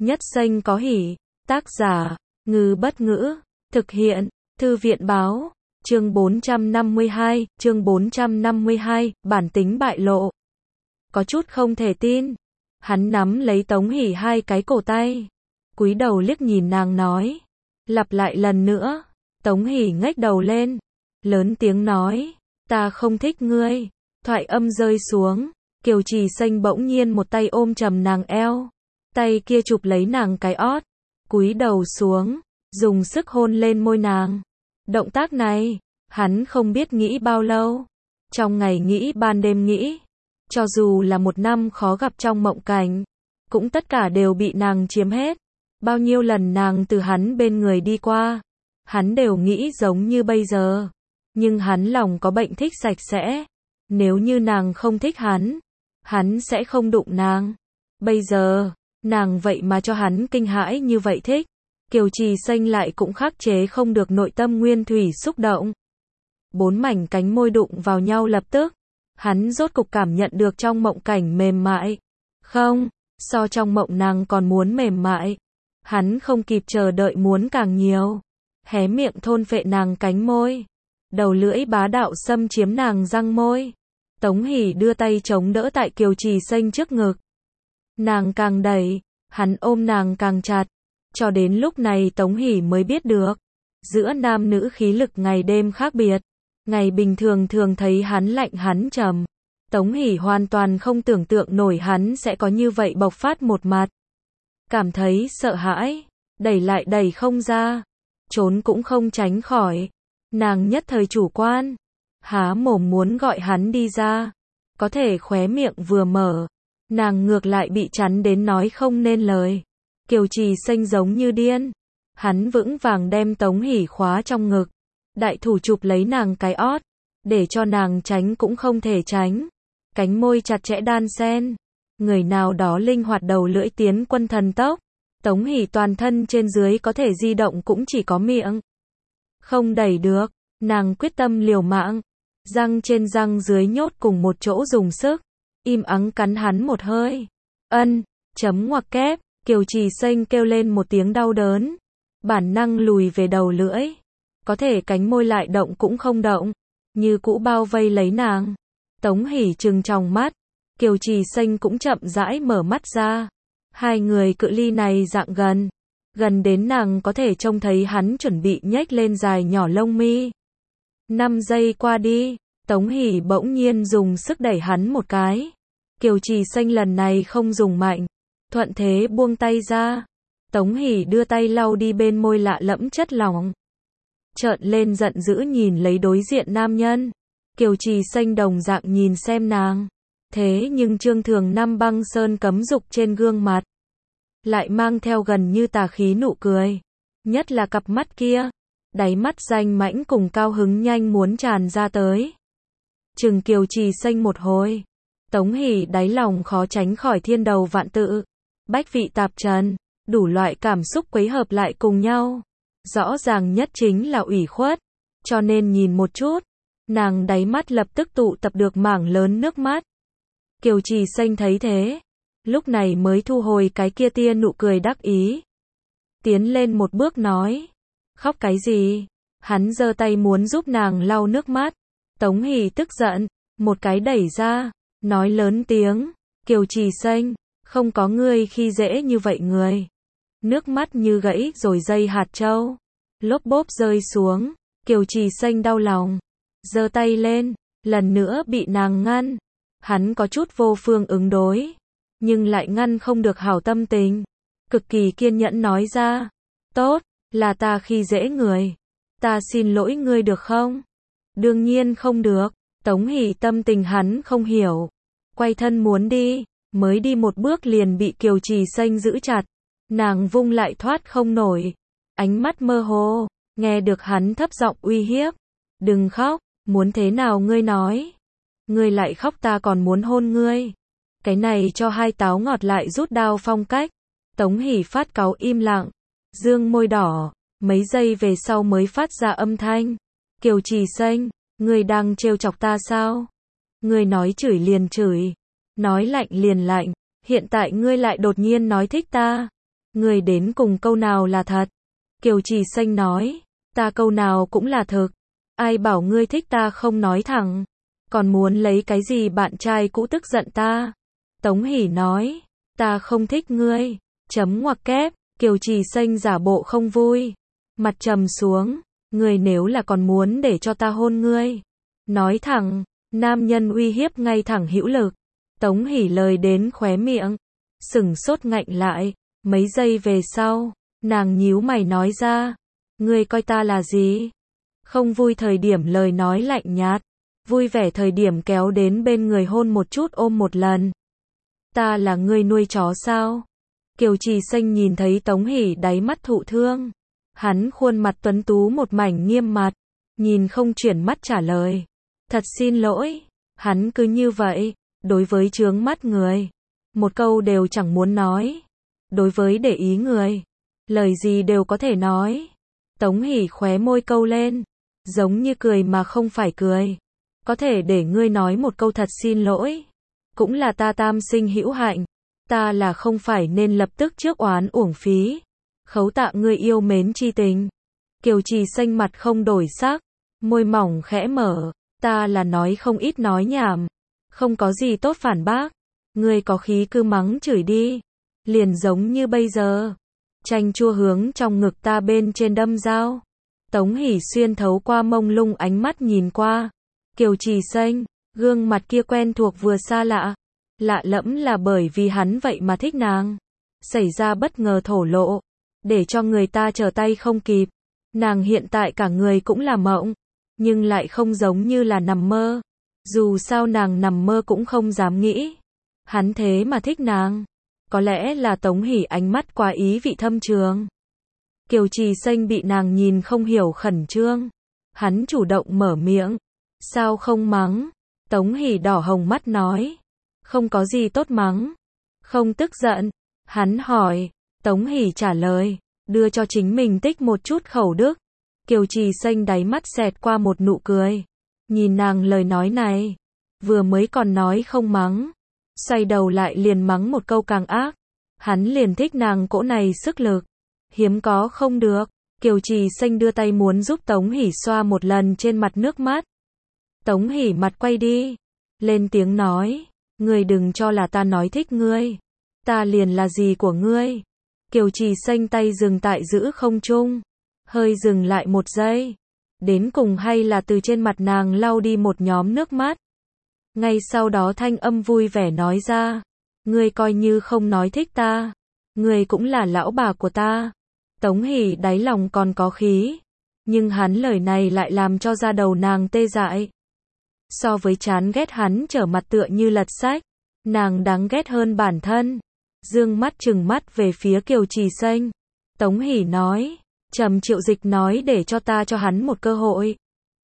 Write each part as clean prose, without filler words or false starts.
Nhất xanh có hỉ. Tác giả, Ngư Bất Ngữ. Thực hiện, Thư viện báo. Chương 452, bản tính bại lộ. Có chút không thể tin. Hắn nắm lấy Tống Hỷ hai cái cổ tay. Cúi đầu liếc nhìn nàng nói. Lặp lại lần nữa. Tống Hỷ ngách đầu lên. Lớn tiếng nói. Ta không thích ngươi. Thoại âm rơi xuống. Kiều Trì Xanh bỗng nhiên một tay ôm chầm nàng eo. Tay kia chụp lấy nàng cái ót. Cúi đầu xuống. Dùng sức hôn lên môi nàng. Động tác này, hắn không biết nghĩ bao lâu. Trong ngày nghĩ ban đêm nghĩ. Cho dù là một năm khó gặp trong mộng cảnh, cũng tất cả đều bị nàng chiếm hết. Bao nhiêu lần nàng từ hắn bên người đi qua, hắn đều nghĩ giống như bây giờ. Nhưng hắn lòng có bệnh thích sạch sẽ. Nếu như nàng không thích hắn sẽ không đụng nàng. Bây giờ, nàng vậy mà cho hắn kinh hãi như vậy thích. Kiều Trì Xanh lại cũng khắc chế không được nội tâm nguyên thủy xúc động. 4 mảnh cánh môi đụng vào nhau lập tức. Hắn rốt cục cảm nhận được trong mộng cảnh mềm mại. Không, so trong mộng nàng còn muốn mềm mại. Hắn không kịp chờ đợi muốn càng nhiều. Hé miệng thôn phệ nàng cánh môi. Đầu lưỡi bá đạo xâm chiếm nàng răng môi. Tống Hỷ đưa tay chống đỡ tại Kiều Trì Xanh trước ngực. Nàng càng đẩy, hắn ôm nàng càng chặt. Cho đến lúc này Tống Hỷ mới biết được. Giữa nam nữ khí lực ngày đêm khác biệt. Ngày bình thường thường thấy hắn lạnh hắn trầm. Tống Hỷ hoàn toàn không tưởng tượng nổi hắn sẽ có như vậy bộc phát một mặt. Cảm thấy sợ hãi. Đẩy lại đẩy không ra. Trốn cũng không tránh khỏi. Nàng nhất thời chủ quan. Há mồm muốn gọi hắn đi ra. Có thể khóe miệng vừa mở. Nàng ngược lại bị chắn đến nói không nên lời. Kiều Trì Xanh giống như điên. Hắn vững vàng đem Tống Hỷ khóa trong ngực. Đại thủ chụp lấy nàng cái ót. Để cho nàng tránh cũng không thể tránh. Cánh môi chặt chẽ đan xen. Người nào đó linh hoạt đầu lưỡi tiến quân thần tốc. Tống Hỷ toàn thân trên dưới có thể di động cũng chỉ có miệng. Không đẩy được. Nàng quyết tâm liều mạng. Răng trên răng dưới nhốt cùng một chỗ dùng sức. Im ắng cắn hắn một hơi. Chấm ngoặc kép. Kiều Trì Xanh kêu lên một tiếng đau đớn. Bản năng lùi về đầu lưỡi. Có thể cánh môi lại động cũng không động. Như cũ bao vây lấy nàng. Tống Hỷ trừng tròng mắt. Kiều Trì Xanh cũng chậm rãi mở mắt ra. Hai người cự ly này dạng gần. Gần đến nàng có thể trông thấy hắn chuẩn bị nhếch lên dài nhỏ lông mi. 5 giây qua đi. Tống Hỷ bỗng nhiên dùng sức đẩy hắn một cái. Kiều Trì Xanh lần này không dùng mạnh. Thuận thế buông tay ra. Tống Hỷ đưa tay lau đi bên môi lạ lẫm chất lỏng. Trợn lên giận dữ nhìn lấy đối diện nam nhân. Kiều Trì Xanh đồng dạng nhìn xem nàng. Thế nhưng Trương Thường Năm băng sơn cấm dục trên gương mặt. Lại mang theo gần như tà khí nụ cười. Nhất là cặp mắt kia. Đáy mắt danh mãnh cùng cao hứng nhanh muốn tràn ra tới. Chừng Kiều Trì Xanh một hồi. Tống Hỷ đáy lòng khó tránh khỏi thiên đầu vạn tự. Bách vị tạp trần. Đủ loại cảm xúc quấy hợp lại cùng nhau. Rõ ràng nhất chính là ủy khuất. Cho nên nhìn một chút. Nàng đáy mắt lập tức tụ tập được mảng lớn nước mắt. Kiều Trì Xanh thấy thế. Lúc này mới thu hồi cái kia tia nụ cười đắc ý. Tiến lên một bước nói. Khóc cái gì? Hắn giơ tay muốn giúp nàng lau nước mắt. Tống Hỷ tức giận. Một cái đẩy ra. Nói lớn tiếng. Kiều Trì Xanh. Không có ngươi khi dễ như vậy người. Nước mắt như gãy rồi dây hạt châu. Lốp bốp rơi xuống. Kiều Trì Xanh đau lòng. Giơ tay lên. Lần nữa bị nàng ngăn. Hắn có chút vô phương ứng đối. Nhưng lại ngăn không được hảo tâm tình. Cực kỳ kiên nhẫn nói ra. Tốt, là ta khi dễ người. Ta xin lỗi ngươi được không? Đương nhiên không được. Tống Hỷ tâm tình hắn không hiểu. Quay thân muốn đi. Mới đi một bước liền bị Kiều Trì Xanh giữ chặt. Nàng vung lại thoát không nổi. Ánh mắt mơ hồ. Nghe được hắn thấp giọng uy hiếp. Đừng khóc. Muốn thế nào ngươi nói. Ngươi lại khóc ta còn muốn hôn ngươi. Cái này cho hai táo ngọt lại rút đao phong cách. Tống Hỷ phát cáu im lặng. Dương môi đỏ. Mấy giây về sau mới phát ra âm thanh. Kiều Trì Xanh. Ngươi đang trêu chọc ta sao? Ngươi nói chửi liền chửi. Nói lạnh liền lạnh. Hiện tại ngươi lại đột nhiên nói thích ta. Ngươi đến cùng câu nào là thật? Kiều Trì Xanh nói, ta câu nào cũng là thực. Ai bảo ngươi thích ta không nói thẳng, còn muốn lấy cái gì bạn trai cũ tức giận ta. Tống Hỷ nói, ta không thích ngươi, chấm ngoặc kép. Kiều Trì Xanh giả bộ không vui, mặt trầm xuống, ngươi nếu là còn muốn để cho ta hôn ngươi, nói thẳng. Nam nhân uy hiếp ngay thẳng hữu lực. Tống Hỷ lời đến khóe miệng, sửng sốt ngạnh lại. Mấy giây về sau, nàng nhíu mày nói ra, ngươi coi ta là gì? Không vui thời điểm lời nói lạnh nhạt, vui vẻ thời điểm kéo đến bên người hôn một chút ôm một lần. Ta là ngươi nuôi chó sao? Kiều Trì Xanh nhìn thấy Tống Hỷ đáy mắt thụ thương, hắn khuôn mặt tuấn tú một mảnh nghiêm mặt, nhìn không chuyển mắt trả lời, thật xin lỗi. Hắn cứ như vậy, đối với chướng mắt người, một câu đều chẳng muốn nói. Đối với để ý người, lời gì đều có thể nói. Tống Hỷ khóe môi câu lên, giống như cười mà không phải cười. Có thể để ngươi nói một câu thật xin lỗi, cũng là ta tam sinh hữu hạnh. Ta là không phải nên lập tức trước oán uổng phí, khấu tạ ngươi yêu mến chi tình. Kiều Trì Xanh mặt không đổi sắc, môi mỏng khẽ mở, ta là nói không ít nói nhảm, không có gì tốt phản bác. Ngươi có khí cứ mắng chửi đi, liền giống như bây giờ. Chanh chua hướng trong ngực ta bên trên đâm dao. Tống Hỷ xuyên thấu qua mông lung ánh mắt nhìn qua. Kiều Trì Xanh, gương mặt kia quen thuộc vừa xa lạ. Lạ lẫm là bởi vì hắn vậy mà thích nàng. Xảy ra bất ngờ thổ lộ, để cho người ta trở tay không kịp. Nàng hiện tại cả người cũng là mộng, nhưng lại không giống như là nằm mơ. Dù sao nàng nằm mơ cũng không dám nghĩ. Hắn thế mà thích nàng. Có lẽ là Tống Hỷ ánh mắt quá ý vị thâm trường. Kiều Trì Xanh bị nàng nhìn không hiểu khẩn trương. Hắn chủ động mở miệng. Sao không mắng? Tống Hỷ đỏ hồng mắt nói. Không có gì tốt mắng. Không tức giận. Hắn hỏi. Tống Hỷ trả lời. Đưa cho chính mình tích một chút khẩu đức. Kiều Trì Xanh đáy mắt xẹt qua một nụ cười. Nhìn nàng lời nói này. Vừa mới còn nói không mắng. Xoay đầu lại liền mắng một câu càng ác. Hắn liền thích nàng cỗ này sức lực. Hiếm có không được. Kiều Trì Xanh đưa tay muốn giúp Tống Hỷ xoa một lần trên mặt nước mắt. Tống Hỷ mặt quay đi. Lên tiếng nói. Ngươi đừng cho là ta nói thích ngươi. Ta liền là gì của ngươi. Kiều Trì Xanh tay dừng tại giữ không trung. Hơi dừng lại một giây. Đến cùng hay là từ trên mặt nàng lau đi một nhóm nước mắt. Ngay sau đó thanh âm vui vẻ nói ra. Ngươi coi như không nói thích ta. Ngươi cũng là lão bà của ta. Tống Hỷ đáy lòng còn có khí. Nhưng hắn lời này lại làm cho da đầu nàng tê dại. So với chán ghét hắn trở mặt tựa như lật sách. Nàng đáng ghét hơn bản thân. Dương mắt trừng mắt về phía Kiều Trì Xanh. Tống Hỷ nói. Trầm Triệu Dịch nói để cho ta cho hắn một cơ hội.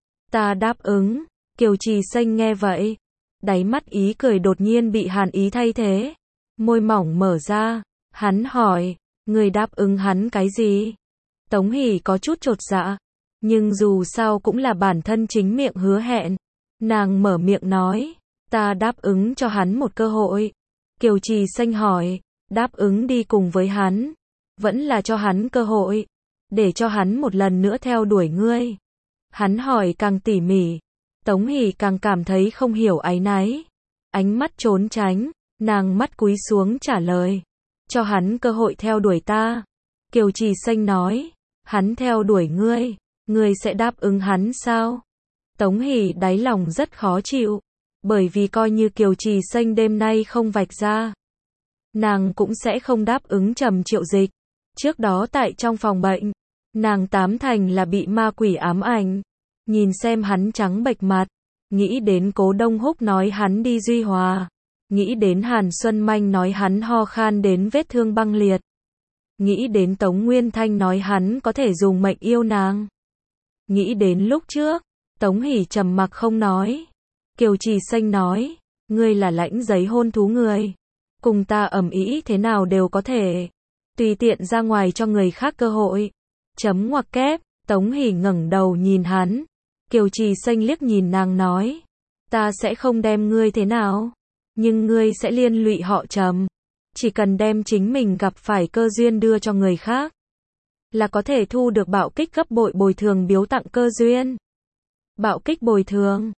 Ta đáp ứng. Kiều Trì Xanh nghe vậy. Đáy mắt ý cười đột nhiên bị hàn ý thay thế. Môi mỏng mở ra. Hắn hỏi. Người đáp ứng hắn cái gì? Tống Hỷ có chút chột dạ. Nhưng dù sao cũng là bản thân chính miệng hứa hẹn. Nàng mở miệng nói. Ta đáp ứng cho hắn một cơ hội. Kiều Trì Xanh hỏi. Đáp ứng đi cùng với hắn. Vẫn là cho hắn cơ hội. Để cho hắn một lần nữa theo đuổi ngươi. Hắn hỏi càng tỉ mỉ. Tống Hỷ càng cảm thấy không hiểu áy náy. Ánh mắt trốn tránh. Nàng mắt cúi xuống trả lời. Cho hắn cơ hội theo đuổi ta. Kiều Trì Xanh nói. Hắn theo đuổi ngươi. Ngươi sẽ đáp ứng hắn sao? Tống Hỷ đáy lòng rất khó chịu. Bởi vì coi như Kiều Trì Xanh đêm nay không vạch ra. Nàng cũng sẽ không đáp ứng Trầm Triệu Dịch. Trước đó tại trong phòng bệnh. Nàng tám thành là bị ma quỷ ám ảnh. Nhìn xem hắn trắng bệch mặt. Nghĩ đến Cố Đông Húc nói hắn đi Duy Hòa. Nghĩ đến Hàn Xuân Manh nói hắn ho khan đến vết thương băng liệt. Nghĩ đến Tống Nguyên Thanh nói hắn có thể dùng mệnh yêu nàng. Nghĩ đến lúc trước. Tống Hỷ trầm mặc không nói. Kiều Trì Xanh nói. Ngươi là lãnh giấy hôn thú người. Cùng ta ầm ĩ thế nào đều có thể. Tùy tiện ra ngoài cho người khác cơ hội. Chấm ngoặc kép. Tống Hỷ ngẩng đầu nhìn hắn. Kiều Trì Xanh liếc nhìn nàng nói. Ta sẽ không đem ngươi thế nào. Nhưng ngươi sẽ liên lụy họ Trầm. Chỉ cần đem chính mình gặp phải cơ duyên đưa cho người khác, là có thể thu được bạo kích gấp bội bồi thường biếu tặng cơ duyên. Bạo kích bồi thường.